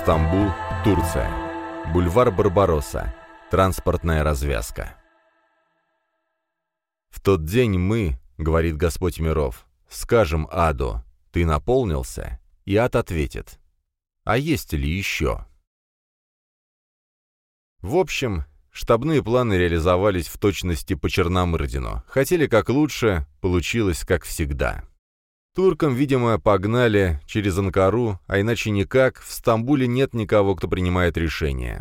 Стамбул, Турция. Бульвар Барбаросса. Транспортная развязка. «В тот день мы, — говорит Господь миров, — скажем аду: ты наполнился?» И ад ответит: а есть ли еще? В общем, штабные планы реализовались в точности по Черномырдину. Хотели как лучше, получилось как всегда. Туркам, видимо, погнали через Анкару, а иначе никак, в Стамбуле нет никого, кто принимает решения.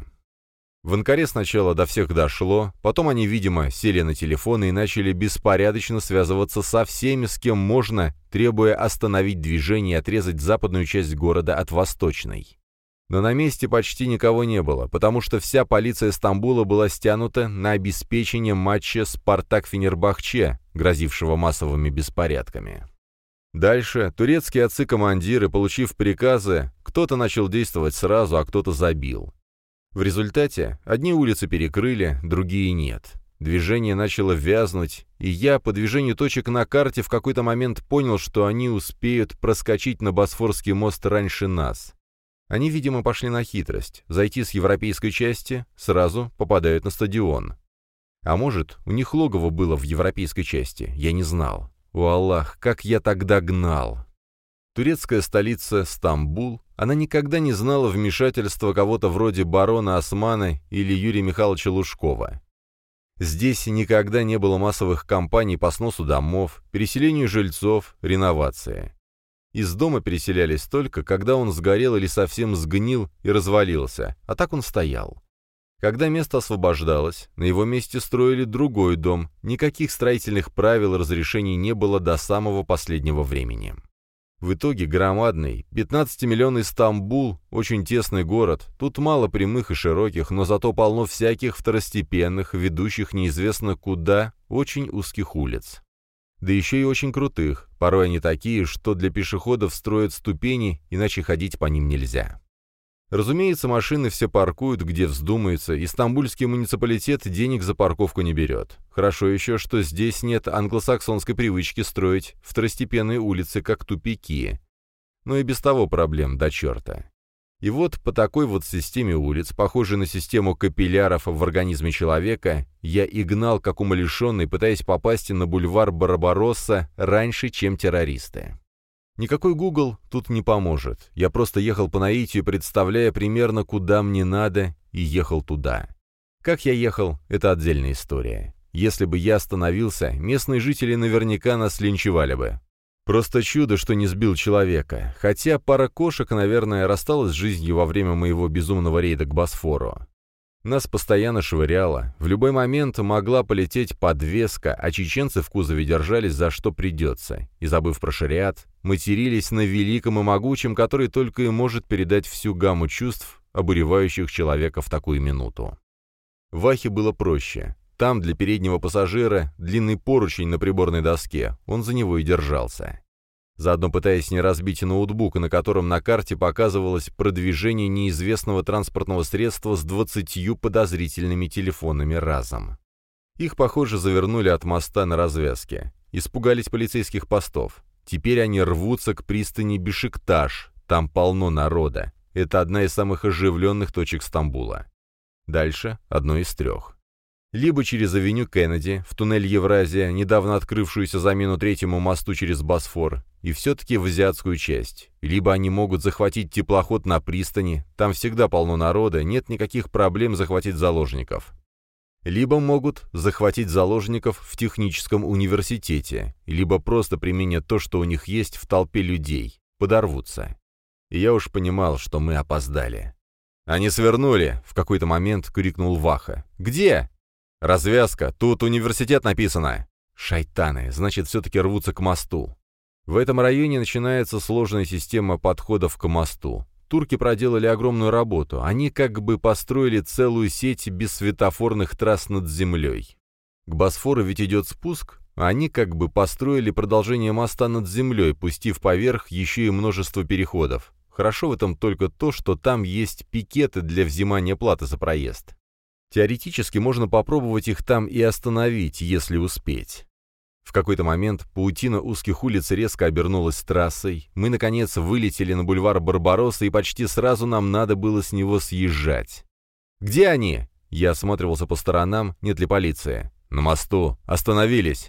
В Анкаре сначала до всех дошло, потом они, видимо, сели на телефоны и начали беспорядочно связываться со всеми, с кем можно, требуя остановить движение и отрезать западную часть города от восточной. Но на месте почти никого не было, потому что вся полиция Стамбула была стянута на обеспечение матча «Спартак-Фенербахче», грозившего массовыми беспорядками. Дальше турецкие отцы-командиры, получив приказы, кто-то начал действовать сразу, а кто-то забил. В результате одни улицы перекрыли, другие нет. Движение начало вязнуть, и я по движению точек на карте в какой-то момент понял, что они успеют проскочить на Босфорский мост раньше нас. Они, видимо, пошли на хитрость. Зайти с европейской части, сразу попадают на стадион. А может, у них логово было в европейской части, я не знал. О Аллах, как я тогда гнал! Турецкая столица Стамбул, она никогда не знала вмешательства кого-то вроде барона Османа или Юрия Михайловича Лужкова. Здесь никогда не было массовых кампаний по сносу домов, переселению жильцов, реновации. Из дома переселялись только, когда он сгорел или совсем сгнил и развалился, а так он стоял. Когда место освобождалось, на его месте строили другой дом, никаких строительных правил и разрешений не было до самого последнего времени. В итоге громадный, 15-миллионный Стамбул, очень тесный город, тут мало прямых и широких, но зато полно всяких второстепенных, ведущих неизвестно куда, очень узких улиц. Да еще и очень крутых, порой они такие, что для пешеходов строят ступени, иначе ходить по ним нельзя. Разумеется, машины все паркуют, где вздумается, и стамбульский муниципалитет денег за парковку не берет. Хорошо еще, что здесь нет англосаксонской привычки строить второстепенные улицы как тупики. Но и без того проблем до черта. И вот по такой вот системе улиц, похожей на систему капилляров в организме человека, я и гнал, как умалишенный, пытаясь попасть на бульвар Барбаросса раньше, чем террористы. Никакой Google тут не поможет. Я просто ехал по наитию, представляя примерно, куда мне надо, и ехал туда. Как я ехал, это отдельная история. Если бы я остановился, местные жители наверняка нас линчевали бы. Просто чудо, что не сбил человека. Хотя пара кошек, наверное, рассталась с жизнью во время моего безумного рейда к Босфору. Нас постоянно швыряло, в любой момент могла полететь подвеска, а чеченцы в кузове держались за что придется, и, забыв про шариат, матерились на великом и могучем, который только и может передать всю гамму чувств, обуревающих человека в такую минуту. В Ахе было проще. Там для переднего пассажира длинный поручень на приборной доске, он за него и держался. Заодно пытаясь не разбить ноутбук, на котором на карте показывалось продвижение неизвестного транспортного средства с 20 подозрительными телефонами разом. Их, похоже, завернули от моста на развязке. Испугались полицейских постов. Теперь они рвутся к пристани Бешикташ, там полно народа. Это одна из самых оживленных точек Стамбула. Дальше одно из трех. Либо через авеню Кеннеди, в туннель Евразия, недавно открывшуюся замену третьему мосту через Босфор, и все-таки в азиатскую часть. Либо они могут захватить теплоход на пристани, там всегда полно народа, нет никаких проблем захватить заложников. Либо могут захватить заложников в техническом университете, либо просто применят то, что у них есть в толпе людей, подорвутся. И я уж понимал, что мы опоздали. «Они свернули!» — в какой-то момент крикнул Ваха. «Где?» «Развязка, тут университет написано». Шайтаны, значит, все-таки рвутся к мосту. В этом районе начинается сложная система подходов к мосту. Турки проделали огромную работу, они как бы построили целую сеть бессветофорных трасс над землей. К Босфору ведь идет спуск, а они как бы построили продолжение моста над землей, пустив поверх еще и множество переходов. Хорошо в этом только то, что там есть пикеты для взимания платы за проезд. Теоретически можно попробовать их там и остановить, если успеть. В какой-то момент паутина узких улиц резко обернулась трассой. Мы, наконец, вылетели на бульвар Барбаросса, и почти сразу нам надо было с него съезжать. «Где они?» Я осматривался по сторонам, нет ли полиции. «На мосту. Остановились».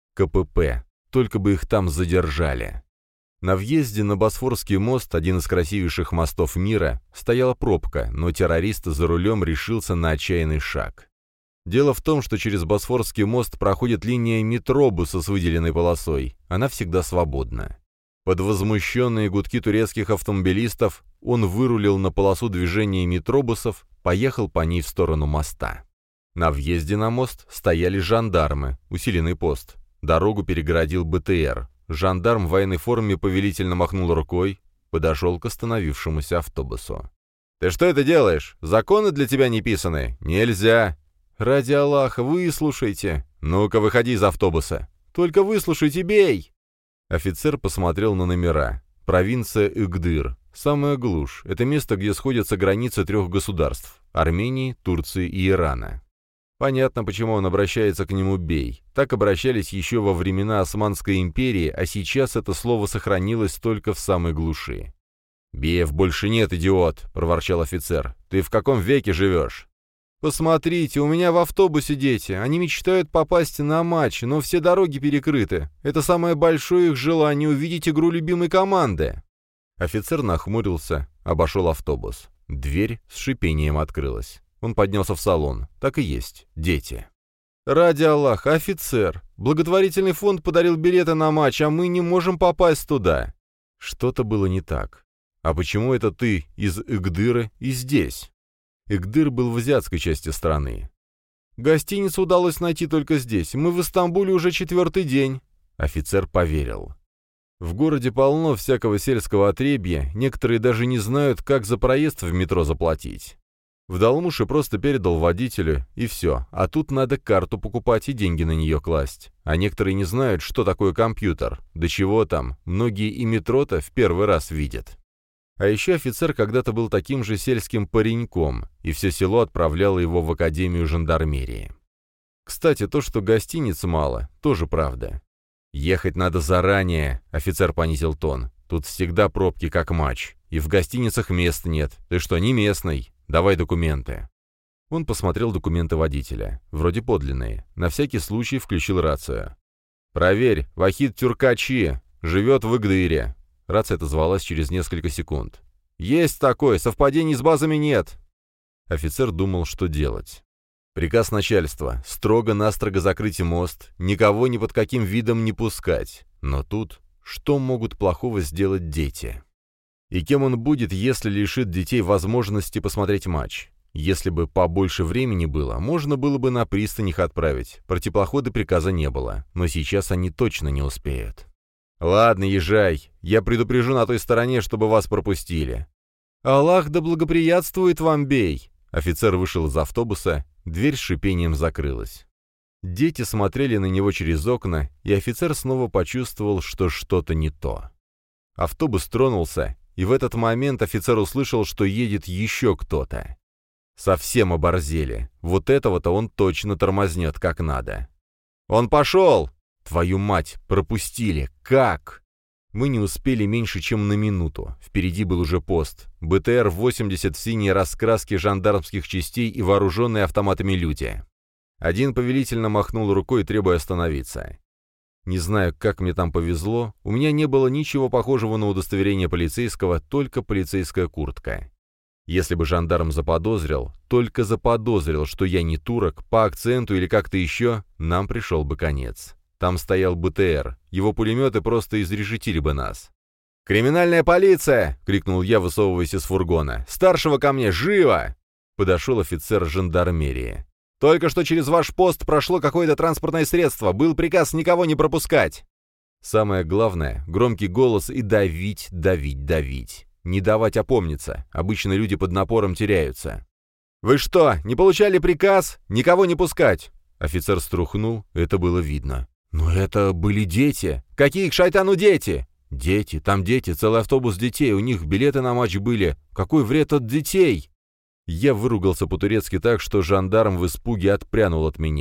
КПП. Только бы их там задержали. На въезде на Босфорский мост, один из красивейших мостов мира, стояла пробка, но террорист за рулем решился на отчаянный шаг. Дело в том, что через Босфорский мост проходит линия метробуса с выделенной полосой. Она всегда свободна. Под возмущенные гудки турецких автомобилистов он вырулил на полосу движения метробусов, поехал по ней в сторону моста. На въезде на мост стояли жандармы, усиленный пост. Дорогу перегородил БТР. Жандарм в военной форме повелительно махнул рукой, подошел к остановившемуся автобусу. «Ты что это делаешь? Законы для тебя не писаны? Нельзя!» «Ради Аллаха, выслушайте!» «Ну-ка, выходи из автобуса!» «Только выслушайте, бей!» Офицер посмотрел на номера. Провинция Игдыр. Самая глушь. Это место, где сходятся границы 3 государств – Армении, Турции и Ирана. Понятно, почему он обращается к нему «бей». Так обращались еще во времена Османской империи, а сейчас это слово сохранилось только в самой глуши. «Беев больше нет, идиот!» – проворчал офицер. «Ты в каком веке живешь?» «Посмотрите, у меня в автобусе дети. Они мечтают попасть на матч, но все дороги перекрыты. Это самое большое их желание увидеть игру любимой команды». Офицер нахмурился, обошел автобус. Дверь с шипением открылась. Он поднялся в салон. Так и есть. Дети. «Ради Аллаха, офицер! Благотворительный фонд подарил билеты на матч, а мы не можем попасть туда!» Что-то было не так. «А почему это ты из Игдыра и здесь?» Игдыр был в азиатской части страны. «Гостиницу удалось найти только здесь. Мы в Истамбуле уже 4-й день». Офицер поверил. В городе полно всякого сельского отребья, некоторые даже не знают, как за проезд в метро заплатить. В Далмуше просто передал водителю, и все, а тут надо карту покупать и деньги на нее класть. А некоторые не знают, что такое компьютер. Да чего там, многие и метро-то в первый раз видят. А еще офицер когда-то был таким же сельским пареньком, и все село отправляло его в академию жандармерии. Кстати, то, что гостиниц мало, тоже правда. «Ехать надо заранее», — офицер понизил тон. «Тут всегда пробки, как матч. И в гостиницах мест нет. Ты что, не местный? Давай документы». Он посмотрел документы водителя. Вроде подлинные. На всякий случай включил рацию. «Проверь, Вахид Тюркачи. Живет в Игдыре». Рация отозвалась через несколько секунд. «Есть такой, совпадений с базами нет». Офицер думал, что делать. Приказ начальства. Строго-настрого закрыть мост, никого ни под каким видом не пускать. Но тут что могут плохого сделать дети? И кем он будет, если лишит детей возможности посмотреть матч? Если бы побольше времени было, можно было бы на пристань их отправить. Про теплоходы приказа не было, но сейчас они точно не успеют. «Ладно, езжай. Я предупрежу на той стороне, чтобы вас пропустили». «Аллах да благоприятствует вам, бей!» Офицер вышел из автобуса, дверь с шипением закрылась. Дети смотрели на него через окна, и офицер снова почувствовал, что что-то не то. Автобус тронулся, и в этот момент офицер услышал, что едет еще кто-то. Совсем оборзели. Вот этого-то он точно тормознет как надо. «Он пошел!» «Твою мать, пропустили! Как?» Мы не успели меньше, чем на минуту. Впереди был уже пост. БТР-80 в синей раскраске жандармских частей и вооруженные автоматами люди. Один повелительно махнул рукой, требуя остановиться. Не знаю, как мне там повезло, у меня не было ничего похожего на удостоверение полицейского, только полицейская куртка. Если бы жандарм заподозрил, только заподозрил, что я не турок, по акценту или как-то еще, нам пришел бы конец. Там стоял БТР, его пулеметы просто изрешетили бы нас. «Криминальная полиция!» — крикнул я, высовываясь из фургона. «Старшего ко мне! Живо!» Подошел офицер жандармерии. «Только что через ваш пост прошло какое-то транспортное средство. Был приказ никого не пропускать!» Самое главное — громкий голос и давить, давить, давить. Не давать опомниться. Обычно люди под напором теряются. «Вы что, не получали приказ? Никого не пускать!» Офицер струхнул, это было видно. «Но это были дети!» «Какие к шайтану дети?» «Дети, там дети, целый автобус детей, у них билеты на матч были. Какой вред от детей?» Я выругался по-турецки так, что жандарм в испуге отпрянул от меня.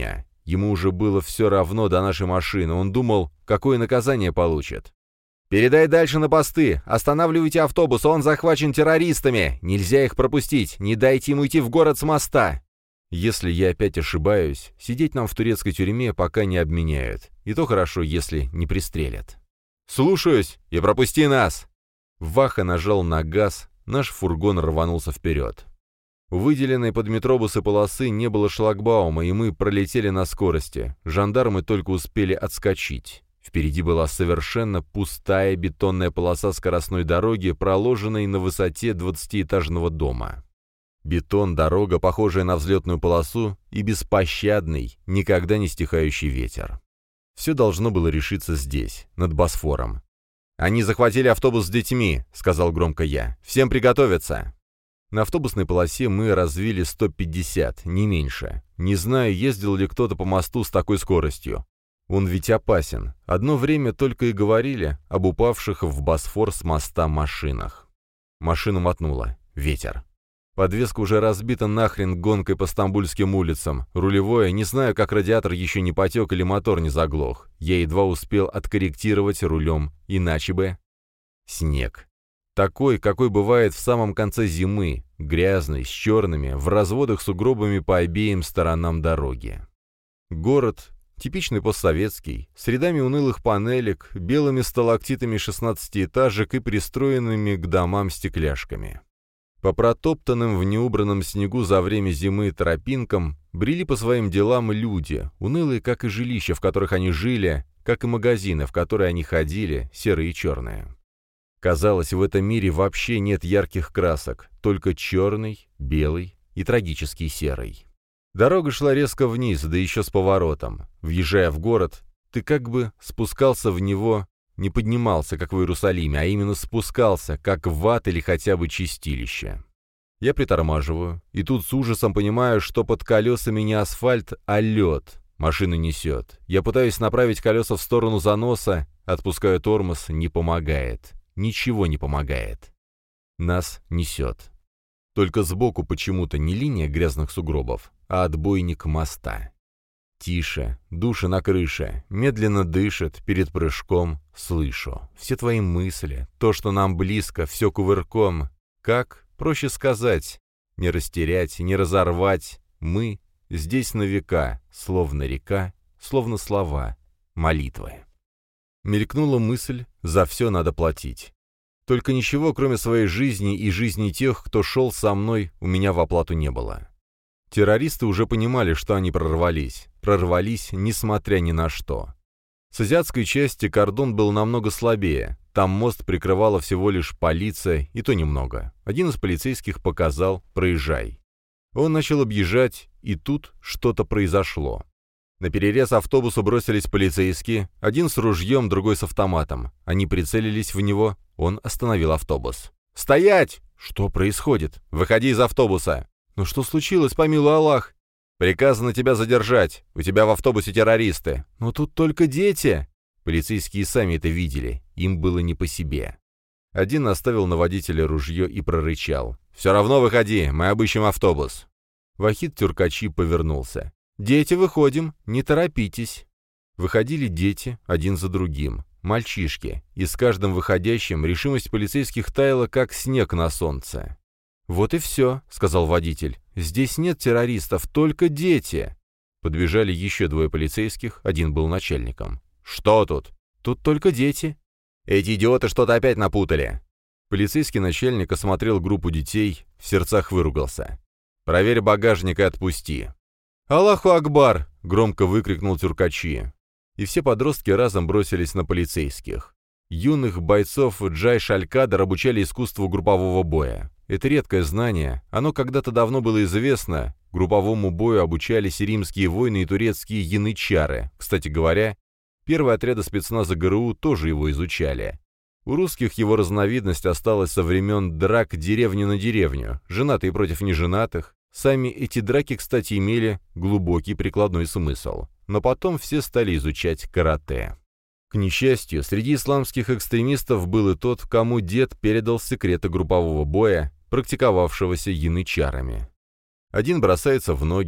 Ему уже было все равно до нашей машины. Он думал, какое наказание получит. «Передай дальше на посты! Останавливайте автобус, он захвачен террористами! Нельзя их пропустить! Не дайте им уйти в город с моста!» Если я опять ошибаюсь, сидеть нам в турецкой тюрьме пока не обменяют. И то хорошо, если не пристрелят. «Слушаюсь! И пропусти нас!» Ваха нажал на газ, наш фургон рванулся вперед. У выделенной под метробусы полосы не было шлагбаума, и мы пролетели на скорости. Жандармы только успели отскочить. Впереди была совершенно пустая бетонная полоса скоростной дороги, проложенной на высоте 20-этажного дома. Бетон, дорога, похожая на взлетную полосу, и беспощадный, никогда не стихающий ветер. Все должно было решиться здесь, над Босфором. «Они захватили автобус с детьми», — сказал громко я. «Всем приготовиться». На автобусной полосе мы развили 150, не меньше. Не знаю, ездил ли кто-то по мосту с такой скоростью. Он ведь опасен. Одно время только и говорили об упавших в Босфор с моста машинах. Машину мотнуло. Ветер. Подвеска уже разбита нахрен гонкой по стамбульским улицам. Рулевое, не знаю, как радиатор еще не потек или мотор не заглох. Я едва успел откорректировать рулем, иначе бы... Снег. Такой, какой бывает в самом конце зимы, грязный, с черными, в разводах сугробами по обеим сторонам дороги. Город, типичный постсоветский, с рядами унылых панелек, белыми сталактитами 16-этажек и пристроенными к домам стекляшками. По протоптанным в неубранном снегу за время зимы тропинкам брели по своим делам люди, унылые, как и жилища, в которых они жили, как и магазины, в которые они ходили, серые и черные. Казалось, в этом мире вообще нет ярких красок, только черный, белый и трагический серый. Дорога шла резко вниз, да еще с поворотом. Въезжая в город, ты как бы спускался в него, не поднимался, как в Иерусалиме, а именно спускался, как в ад или хотя бы чистилище. Я притормаживаю, и тут с ужасом понимаю, что под колесами не асфальт, а лед. Машина несет. Я пытаюсь направить колеса в сторону заноса, отпускаю тормоз, не помогает. Ничего не помогает. Нас несет. Только сбоку почему-то не линия грязных сугробов, а отбойник моста. Тише, души на крыше, медленно дышит, перед прыжком слышу. Все твои мысли, то, что нам близко, все кувырком. Как? Проще сказать. Не растерять, не разорвать. Мы здесь на века, словно река, словно слова, молитвы. Мелькнула мысль, за все надо платить. Только ничего, кроме своей жизни и жизни тех, кто шел со мной, у меня в оплату не было. Террористы уже понимали, что они прорвались. Прорвались, несмотря ни на что. С азиатской части кордон был намного слабее. Там мост прикрывала всего лишь полиция, и то немного. Один из полицейских показал «проезжай». Он начал объезжать, и тут что-то произошло. На перерез автобусу бросились полицейские, один с ружьем, другой с автоматом. Они прицелились в него, он остановил автобус. «Стоять!» «Что происходит? Выходи из автобуса!» «Ну что случилось, помилуй Аллах?» «Приказано тебя задержать. У тебя в автобусе террористы». «Но тут только дети!» Полицейские сами это видели. Им было не по себе. Один наставил на водителя ружье и прорычал. «Все равно выходи, мы обыщем автобус». Вахид Тюркачи повернулся. «Дети, выходим, не торопитесь». Выходили дети, один за другим. Мальчишки. И с каждым выходящим решимость полицейских таяла, как снег на солнце. «Вот и все», — сказал водитель. «Здесь нет террористов, только дети». Подбежали еще двое полицейских, один был начальником. «Что тут?» «Тут только дети». «Эти идиоты что-то опять напутали». Полицейский начальник осмотрел группу детей, в сердцах выругался. «Проверь багажник и отпусти». «Аллаху Акбар!» — громко выкрикнул Тюркачи. И все подростки разом бросились на полицейских. Юных бойцов Джайш-аль-Кадр обучали искусству группового боя. Это редкое знание, оно когда-то давно было известно. Групповому бою обучались и римские воины, и турецкие янычары. Кстати говоря, первые отряды спецназа ГРУ тоже его изучали. У русских его разновидность осталась со времен драк деревню на деревню, женатые против неженатых. Сами эти драки, кстати, имели глубокий прикладной смысл. Но потом все стали изучать карате. К несчастью, среди исламских экстремистов был и тот, кому дед передал секреты группового боя, практиковавшегося янычарами. Один бросается в ноги,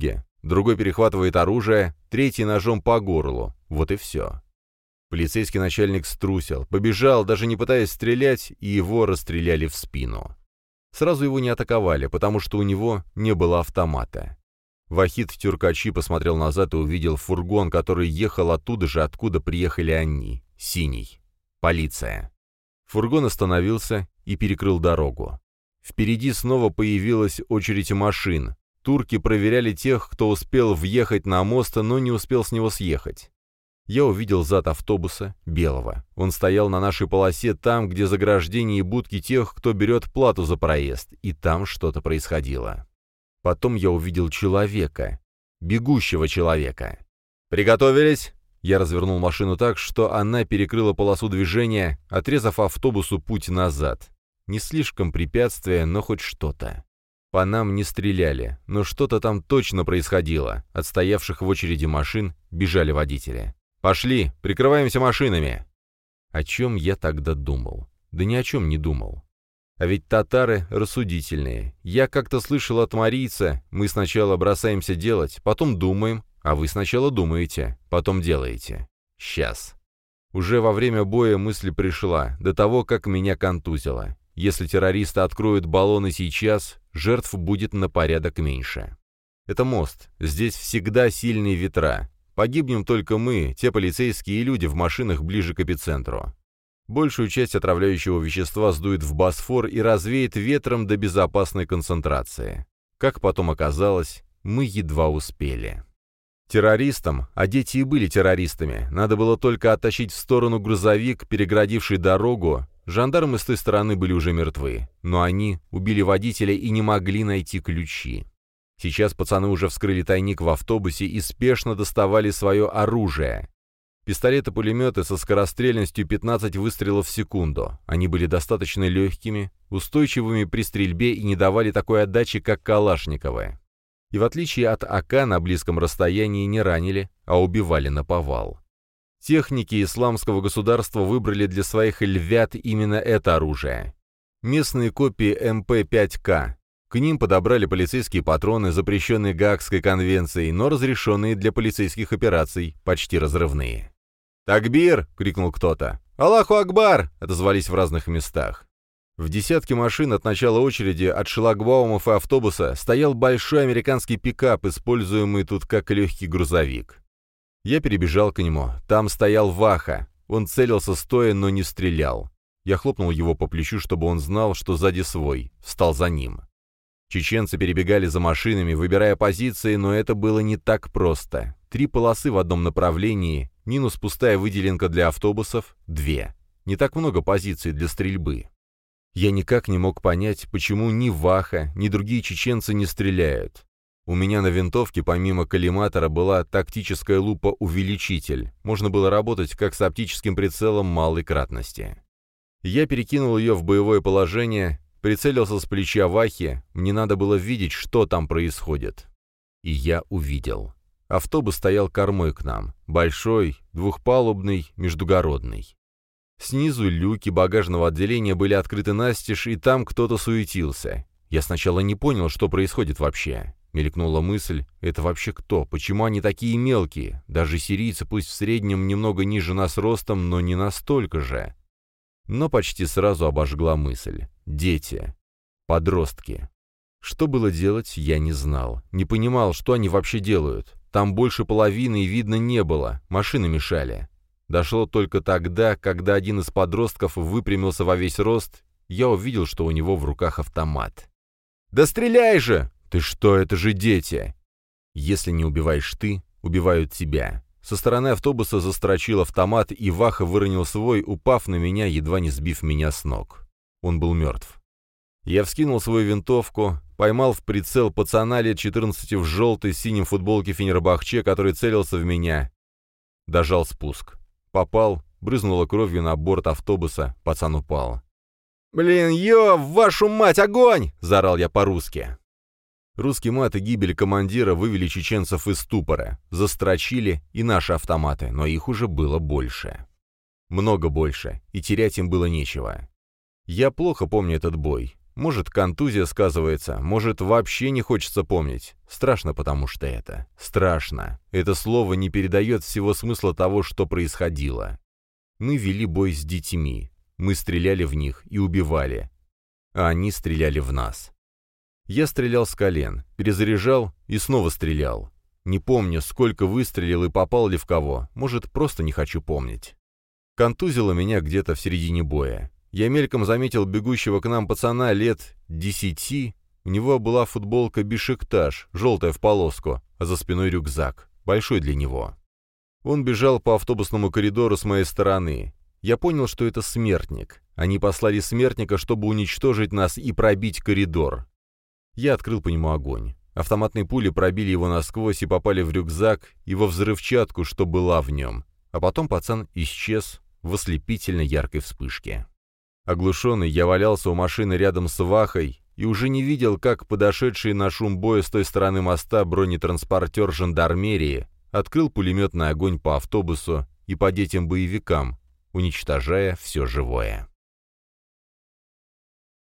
другой перехватывает оружие, третий ножом по горлу. Вот и все. Полицейский начальник струсил, побежал, даже не пытаясь стрелять, и его расстреляли в спину. Сразу его не атаковали, потому что у него не было автомата. Вахид Тюркачи посмотрел назад и увидел фургон, который ехал оттуда же, откуда приехали они. Синий. Полиция. Фургон остановился и перекрыл дорогу. Впереди снова появилась очередь машин. Турки проверяли тех, кто успел въехать на мост, но не успел с него съехать. Я увидел зад автобуса, белого. Он стоял на нашей полосе там, где заграждения и будки тех, кто берет плату за проезд, и там что-то происходило. Потом я увидел человека. Бегущего человека. «Приготовились!» Я развернул машину так, что она перекрыла полосу движения, отрезав автобусу путь назад. Не слишком препятствие, но хоть что-то. По нам не стреляли, но что-то там точно происходило. От стоявших в очереди машин бежали водители. «Пошли, прикрываемся машинами!» О чем я тогда думал? Да ни о чем не думал. А ведь татары рассудительные. Я как-то слышал от марийца, мы сначала бросаемся делать, потом думаем, а вы сначала думаете, потом делаете. Сейчас. Уже во время боя мысль пришла, до того, как меня контузило. Если террористы откроют баллоны сейчас, жертв будет на порядок меньше. Это мост, здесь всегда сильные ветра. Погибнем только мы, те полицейские и люди в машинах ближе к эпицентру. Большую часть отравляющего вещества сдует в Босфор и развеет ветром до безопасной концентрации. Как потом оказалось, мы едва успели. Террористам, а дети и были террористами, надо было только оттащить в сторону грузовик, переградивший дорогу. Жандармы с той стороны были уже мертвы, но они убили водителя и не могли найти ключи. Сейчас пацаны уже вскрыли тайник в автобусе и спешно доставали свое оружие. Пистолеты-пулеметы со скорострельностью 15 выстрелов в секунду. Они были достаточно легкими, устойчивыми при стрельбе и не давали такой отдачи, как калашниковые. И в отличие от АК на близком расстоянии не ранили, а убивали наповал. Техники исламского государства выбрали для своих львят именно это оружие. Местные копии МП-5К. К ним подобрали полицейские патроны, запрещенные Гаагской конвенцией, но разрешенные для полицейских операций, почти разрывные. «Такбир!» — крикнул кто-то. «Аллаху Акбар!» — отозвались в разных местах. В десятке машин от начала очереди, от шлагбаумов и автобуса, стоял большой американский пикап, используемый тут как легкий грузовик. Я перебежал к нему. Там стоял Ваха. Он целился стоя, но не стрелял. Я хлопнул его по плечу, чтобы он знал, что сзади свой. Встал за ним. Чеченцы перебегали за машинами, выбирая позиции, но это было не так просто. 3 полосы в одном направлении, минус пустая выделенка для автобусов, 2. Не так много позиций для стрельбы. Я никак не мог понять, почему ни Ваха, ни другие чеченцы не стреляют. У меня на винтовке помимо коллиматора была тактическая лупа-увеличитель. Можно было работать как с оптическим прицелом малой кратности. Я перекинул ее в боевое положение, прицелился с плеча Вахи, мне надо было видеть, что там происходит. И я увидел. Автобус стоял кормой к нам. Большой, двухпалубный, междугородный. Снизу люки багажного отделения были открыты настежь, и там кто-то суетился. Я сначала не понял, что происходит вообще. Мелькнула мысль, это вообще кто? Почему они такие мелкие? Даже сирийцы, пусть в среднем немного ниже нас ростом, но не настолько же. Но почти сразу обожгла мысль. Дети. Подростки. Что было делать, я не знал. Не понимал, что они вообще делают. Там больше половины и видно не было. Машины мешали. Дошло только тогда, когда один из подростков выпрямился во весь рост, я увидел, что у него в руках автомат. «Да стреляй же!» «Ты что, это же дети!» Если не убиваешь ты, убивают тебя. Со стороны автобуса застрочил автомат, и Ваха выронил свой, упав на меня, едва не сбив меня с ног. Он был мертв. Я вскинул свою винтовку, поймал в прицел пацана лет 14 в желтой с синим футболке Фенербахче, который целился в меня. Дожал спуск. Попал, брызнула кровью на борт автобуса, пацан упал. «Блин, вашу мать, огонь!» — заорал я по-русски. Русский мат и гибель командира вывели чеченцев из ступора, застрочили и наши автоматы, но их уже было больше. Много больше, и терять им было нечего. Я плохо помню этот бой. Может, контузия сказывается, может, вообще не хочется помнить. Страшно, потому что это. Страшно. Это слово не передает всего смысла того, что происходило. Мы вели бой с детьми. Мы стреляли в них и убивали. А они стреляли в нас. Я стрелял с колен, перезаряжал и снова стрелял. Не помню, сколько выстрелил и попал ли в кого. Может, просто не хочу помнить. Контузило меня где-то в середине боя. Я мельком заметил бегущего к нам пацана лет 10. У него была футболка «Бешикташ», желтая в полоску, а за спиной рюкзак, большой для него. Он бежал по автобусному коридору с моей стороны. Я понял, что это смертник. Они послали смертника, чтобы уничтожить нас и пробить коридор. Я открыл по нему огонь. Автоматные пули пробили его насквозь и попали в рюкзак и во взрывчатку, что была в нем. А потом пацан исчез в ослепительно яркой вспышке. Оглушенный, я валялся у машины рядом с Вахой и уже не видел, как подошедший на шум боя с той стороны моста бронетранспортер жандармерии открыл пулеметный огонь по автобусу и по детям-боевикам, уничтожая все живое.